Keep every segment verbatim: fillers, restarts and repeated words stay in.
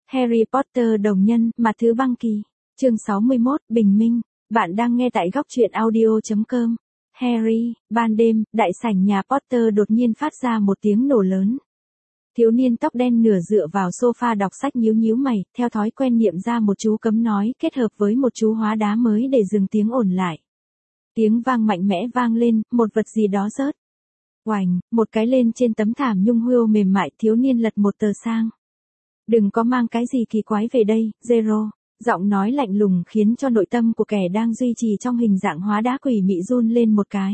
Harry Potter đồng nhân, mặt thứ băng kỳ. Chương sáu mươi mốt, Bình minh. Bạn đang nghe tại góc truyện audio chấm com. Harry, ban đêm, đại sảnh nhà Potter đột nhiên phát ra một tiếng nổ lớn. Thiếu niên tóc đen nửa dựa vào sofa đọc sách nhíu nhíu mày, theo thói quen niệm ra một chú cấm nói kết hợp với một chú hóa đá mới để dừng tiếng ồn lại. Tiếng vang mạnh mẽ vang lên, một vật gì đó rớt. Oành, một cái lên trên tấm thảm nhung hươu mềm mại, thiếu niên lật một tờ sang. Đừng có mang cái gì kỳ quái về đây, Zero. Giọng nói lạnh lùng khiến cho nội tâm của kẻ đang duy trì trong hình dạng hóa đá quỷ mị run lên một cái.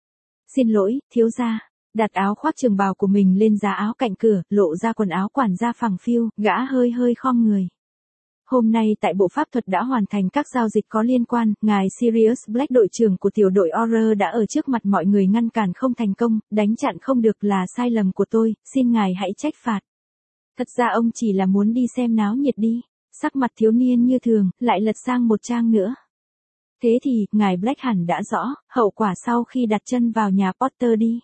Xin lỗi, thiếu gia. Đặt áo khoác trường bào của mình lên giá áo cạnh cửa, lộ ra quần áo quản gia phẳng phiu, gã hơi hơi khom người. Hôm nay tại Bộ Pháp thuật đã hoàn thành các giao dịch có liên quan, ngài Sirius Black đội trưởng của tiểu đội Horror đã ở trước mặt mọi người ngăn cản không thành công, đánh chặn không được là sai lầm của tôi, xin ngài hãy trách phạt. Thật ra ông chỉ là muốn đi xem náo nhiệt đi. Sắc mặt thiếu niên như thường, lại lật sang một trang nữa. Thế thì, ngài Black hẳn đã rõ, hậu quả sau khi đặt chân vào nhà Potter đi.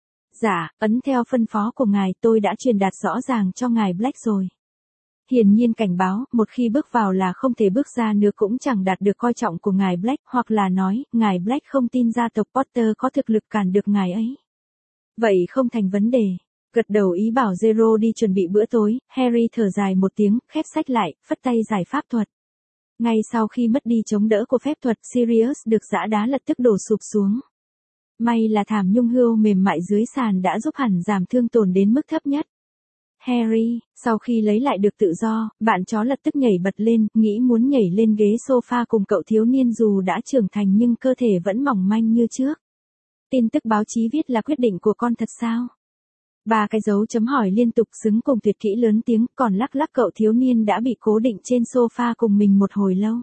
Dạ, ấn theo phân phó của ngài tôi đã truyền đạt rõ ràng cho ngài Black rồi. Hiển nhiên cảnh báo, một khi bước vào là không thể bước ra nữa cũng chẳng đạt được coi trọng của ngài Black, hoặc là nói, ngài Black không tin gia tộc Potter có thực lực cản được ngài ấy. Vậy không thành vấn đề. Gật đầu ý bảo Zero đi chuẩn bị bữa tối, Harry thở dài một tiếng, khép sách lại, phất tay giải pháp thuật. Ngay sau khi mất đi chống đỡ của phép thuật, Sirius được giã đá lập tức đổ sụp xuống. May là thảm nhung hươu mềm mại dưới sàn đã giúp hẳn giảm thương tổn đến mức thấp nhất. Harry, sau khi lấy lại được tự do, bạn chó lập tức nhảy bật lên, nghĩ muốn nhảy lên ghế sofa cùng cậu thiếu niên dù đã trưởng thành nhưng cơ thể vẫn mỏng manh như trước. Tin tức báo chí viết là quyết định của con thật sao? Ba cái dấu chấm hỏi liên tục xứng cùng tuyệt kỹ lớn tiếng, còn lắc lắc cậu thiếu niên đã bị cố định trên sofa cùng mình một hồi lâu.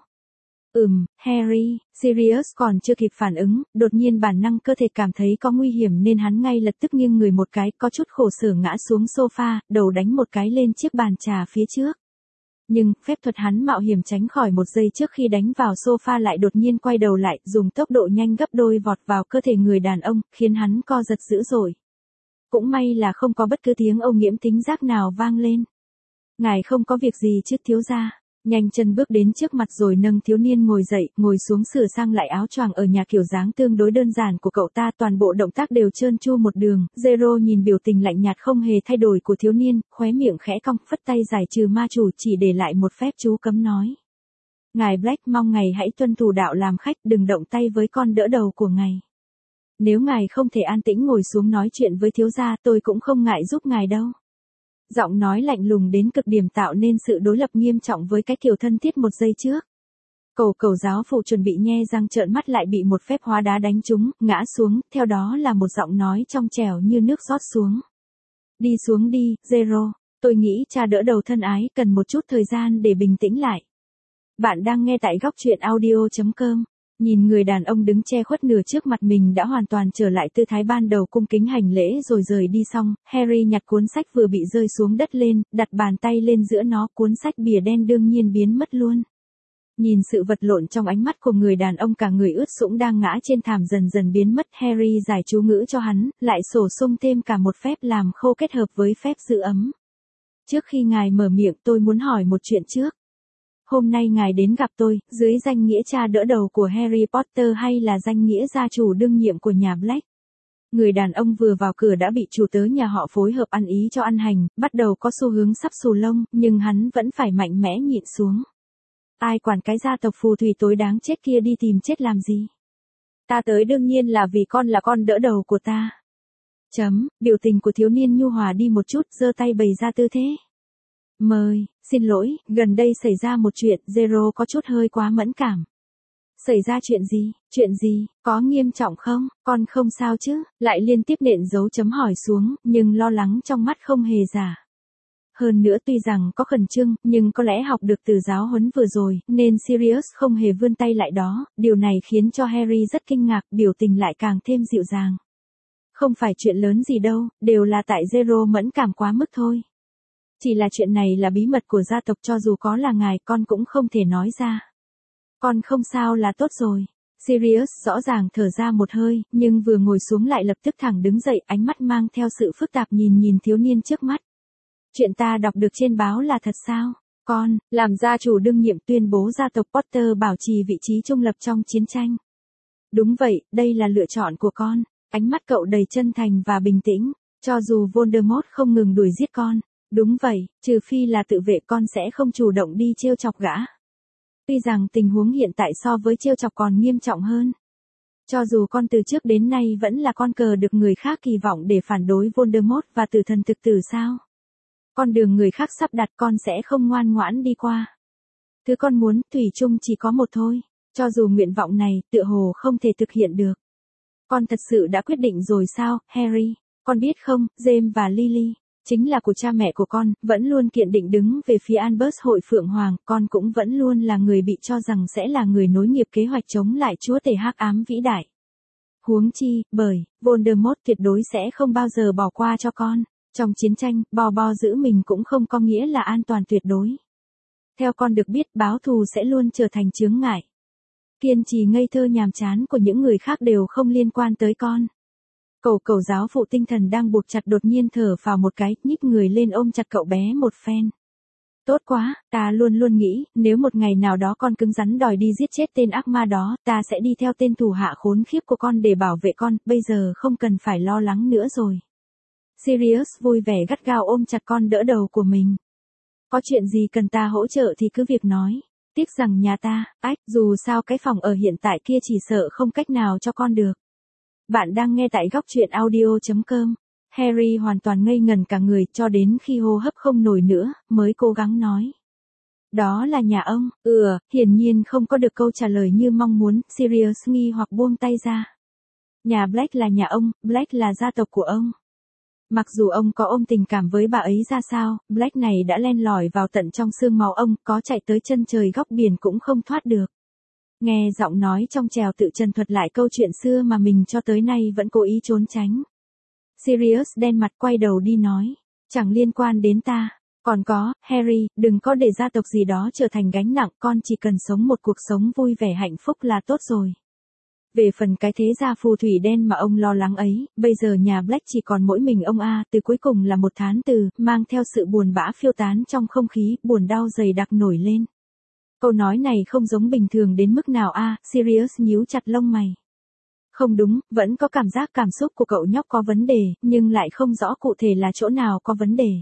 Ừm, Harry, Sirius còn chưa kịp phản ứng, đột nhiên bản năng cơ thể cảm thấy có nguy hiểm nên hắn ngay lập tức nghiêng người một cái, có chút khổ sở ngã xuống sofa, đầu đánh một cái lên chiếc bàn trà phía trước. Nhưng, phép thuật hắn mạo hiểm tránh khỏi một giây trước khi đánh vào sofa lại đột nhiên quay đầu lại, dùng tốc độ nhanh gấp đôi vọt vào cơ thể người đàn ông, khiến hắn co giật dữ dội. Cũng may là không có bất cứ tiếng ô nhiễm thính giác nào vang lên. Ngài không có việc gì chứ thiếu gia. Nhanh chân bước đến trước mặt rồi nâng thiếu niên ngồi dậy, ngồi xuống sửa sang lại áo choàng ở nhà kiểu dáng tương đối đơn giản của cậu ta, toàn bộ động tác đều trơn tru một đường. Zero nhìn biểu tình lạnh nhạt không hề thay đổi của thiếu niên, khóe miệng khẽ cong, phất tay giải trừ ma chủ, chỉ để lại một phép chú cấm nói. Ngài Black mong ngài hãy tuân thủ đạo làm khách, đừng động tay với con đỡ đầu của ngài. Nếu ngài không thể an tĩnh ngồi xuống nói chuyện với thiếu gia, tôi cũng không ngại giúp ngài đâu. Giọng nói lạnh lùng đến cực điểm tạo nên sự đối lập nghiêm trọng với cái kiểu thân thiết một giây trước. Cầu cầu giáo phụ chuẩn bị nhe răng trợn mắt lại bị một phép hóa đá đánh trúng, ngã xuống, theo đó là một giọng nói trong trẻo như nước rót xuống. Đi xuống đi, Zero, tôi nghĩ cha đỡ đầu thân ái cần một chút thời gian để bình tĩnh lại. Bạn đang nghe tại góc truyện audio chấm com. Nhìn người đàn ông đứng che khuất nửa trước mặt mình đã hoàn toàn trở lại tư thái ban đầu cung kính hành lễ rồi rời đi xong, Harry nhặt cuốn sách vừa bị rơi xuống đất lên, đặt bàn tay lên giữa nó, cuốn sách bìa đen đương nhiên biến mất luôn. Nhìn sự vật lộn trong ánh mắt của người đàn ông cả người ướt sũng đang ngã trên thảm dần dần biến mất, Harry giải chú ngữ cho hắn, lại sổ sung thêm cả một phép làm khô kết hợp với phép giữ ấm. Trước khi ngài mở miệng tôi muốn hỏi một chuyện trước. Hôm nay ngài đến gặp tôi, dưới danh nghĩa cha đỡ đầu của Harry Potter hay là danh nghĩa gia chủ đương nhiệm của nhà Black? Người đàn ông vừa vào cửa đã bị chủ tớ nhà họ phối hợp ăn ý cho ăn hành, bắt đầu có xu hướng sắp xù lông, nhưng hắn vẫn phải mạnh mẽ nhịn xuống. Ai quản cái gia tộc phù thủy tối đáng chết kia đi tìm chết làm gì? Ta tới đương nhiên là vì con là con đỡ đầu của ta. Chấm, biểu tình của thiếu niên nhu hòa đi một chút, giơ tay bày ra tư thế. Mời, xin lỗi, gần đây xảy ra một chuyện, Zero có chút hơi quá mẫn cảm. Xảy ra chuyện gì, chuyện gì, có nghiêm trọng không, con không sao chứ, lại liên tiếp nện dấu chấm hỏi xuống, nhưng lo lắng trong mắt không hề giả. Hơn nữa tuy rằng có khẩn trương, nhưng có lẽ học được từ giáo huấn vừa rồi, nên Sirius không hề vươn tay lại đó, điều này khiến cho Harry rất kinh ngạc, biểu tình lại càng thêm dịu dàng. Không phải chuyện lớn gì đâu, đều là tại Zero mẫn cảm quá mức thôi. Chỉ là chuyện này là bí mật của gia tộc, cho dù có là ngài con cũng không thể nói ra. Con không sao là tốt rồi. Sirius rõ ràng thở ra một hơi, nhưng vừa ngồi xuống lại lập tức thẳng đứng dậy, ánh mắt mang theo sự phức tạp nhìn nhìn thiếu niên trước mắt. Chuyện ta đọc được trên báo là thật sao? Con, làm gia chủ đương nhiệm tuyên bố gia tộc Potter bảo trì vị trí trung lập trong chiến tranh. Đúng vậy, đây là lựa chọn của con. Ánh mắt cậu đầy chân thành và bình tĩnh. Cho dù Voldemort không ngừng đuổi giết con. Đúng vậy, trừ phi là tự vệ con sẽ không chủ động đi trêu chọc gã. Tuy rằng tình huống hiện tại so với trêu chọc còn nghiêm trọng hơn. Cho dù con từ trước đến nay vẫn là con cờ được người khác kỳ vọng để phản đối Voldemort và tử thần thực tử sao? Con đường người khác sắp đặt con sẽ không ngoan ngoãn đi qua. Thứ con muốn, thủy chung chỉ có một thôi. Cho dù nguyện vọng này, tựa hồ không thể thực hiện được. Con thật sự đã quyết định rồi sao, Harry? Con biết không, James và Lily, chính là của cha mẹ của con, vẫn luôn kiện định đứng về phía Albus Hội Phượng Hoàng, con cũng vẫn luôn là người bị cho rằng sẽ là người nối nghiệp kế hoạch chống lại chúa tể hắc ám vĩ đại. Huống chi, bởi, Voldemort tuyệt đối sẽ không bao giờ bỏ qua cho con. Trong chiến tranh, Bo Bo giữ mình cũng không có nghĩa là an toàn tuyệt đối. Theo con được biết, báo thù sẽ luôn trở thành chướng ngại. Kiên trì ngây thơ nhàm chán của những người khác đều không liên quan tới con. Cậu cậu giáo phụ tinh thần đang buộc chặt đột nhiên thở phào một cái, nhích người lên ôm chặt cậu bé một phen. Tốt quá, ta luôn luôn nghĩ, nếu một ngày nào đó con cứng rắn đòi đi giết chết tên ác ma đó, ta sẽ đi theo tên thủ hạ khốn khiếp của con để bảo vệ con, bây giờ không cần phải lo lắng nữa rồi. Sirius vui vẻ gắt gao ôm chặt con đỡ đầu của mình. Có chuyện gì cần ta hỗ trợ thì cứ việc nói. Tiếc rằng nhà ta, ách, dù sao cái phòng ở hiện tại kia chỉ sợ không cách nào cho con được. Bạn đang nghe tại góc truyện audio chấm com. Harry hoàn toàn ngây ngần cả người cho đến khi hô hấp không nổi nữa, mới cố gắng nói. Đó là nhà ông, ừ, hiển nhiên không có được câu trả lời như mong muốn, Sirius nghi hoặc buông tay ra. Nhà Black là nhà ông, Black là gia tộc của ông. Mặc dù ông có ôm tình cảm với bà ấy ra sao, Black này đã len lỏi vào tận trong xương máu ông, có chạy tới chân trời góc biển cũng không thoát được. Nghe giọng nói trong trèo tự trần thuật lại câu chuyện xưa mà mình cho tới nay vẫn cố ý trốn tránh. Sirius đen mặt quay đầu đi nói, chẳng liên quan đến ta. Còn có, Harry, đừng có để gia tộc gì đó trở thành gánh nặng, con chỉ cần sống một cuộc sống vui vẻ hạnh phúc là tốt rồi. Về phần cái thế gia phù thủy đen mà ông lo lắng ấy, bây giờ nhà Black chỉ còn mỗi mình ông A, từ cuối cùng là một thán từ, mang theo sự buồn bã phiêu tán trong không khí, buồn đau dày đặc nổi lên. Câu nói này không giống bình thường đến mức nào a, Sirius nhíu chặt lông mày. Không đúng, vẫn có cảm giác cảm xúc của cậu nhóc có vấn đề, nhưng lại không rõ cụ thể là chỗ nào có vấn đề.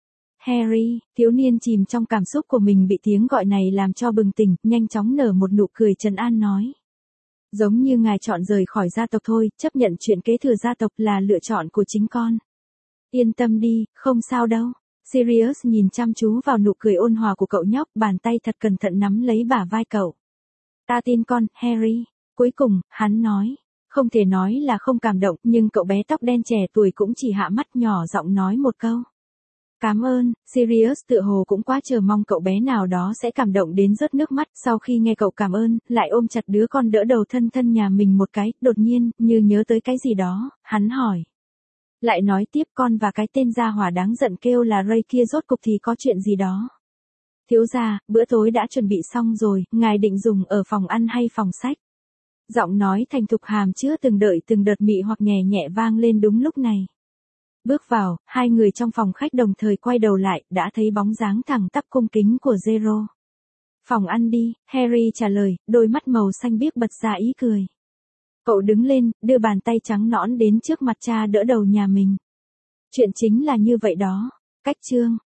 Harry, thiếu niên chìm trong cảm xúc của mình bị tiếng gọi này làm cho bừng tỉnh, nhanh chóng nở một nụ cười trấn an nói. Giống như ngài chọn rời khỏi gia tộc thôi, chấp nhận chuyện kế thừa gia tộc là lựa chọn của chính con. Yên tâm đi, không sao đâu. Sirius nhìn chăm chú vào nụ cười ôn hòa của cậu nhóc, bàn tay thật cẩn thận nắm lấy bả vai cậu. Ta tin con, Harry. Cuối cùng, hắn nói. Không thể nói là không cảm động, nhưng cậu bé tóc đen trẻ tuổi cũng chỉ hạ mắt nhỏ giọng nói một câu. Cảm ơn, Sirius tựa hồ cũng quá chờ mong cậu bé nào đó sẽ cảm động đến rớt nước mắt, sau khi nghe cậu cảm ơn, lại ôm chặt đứa con đỡ đầu thân thân nhà mình một cái, đột nhiên, như nhớ tới cái gì đó, hắn hỏi. Lại nói tiếp con và cái tên gia hỏa đáng giận kêu là Ray kia rốt cục thì có chuyện gì đó. Thiếu gia, bữa tối đã chuẩn bị xong rồi, ngài định dùng ở phòng ăn hay phòng sách? Giọng nói thành thục hàm chứa từng đợi từng đợt mị hoặc nhẹ nhẹ vang lên đúng lúc này. Bước vào, hai người trong phòng khách đồng thời quay đầu lại, đã thấy bóng dáng thẳng tắp cung kính của Zero. Phòng ăn đi, Harry trả lời, đôi mắt màu xanh biếc bật ra ý cười. Cậu đứng lên, đưa bàn tay trắng nõn đến trước mặt cha đỡ đầu nhà mình. Chuyện chính là như vậy đó. Cách chương.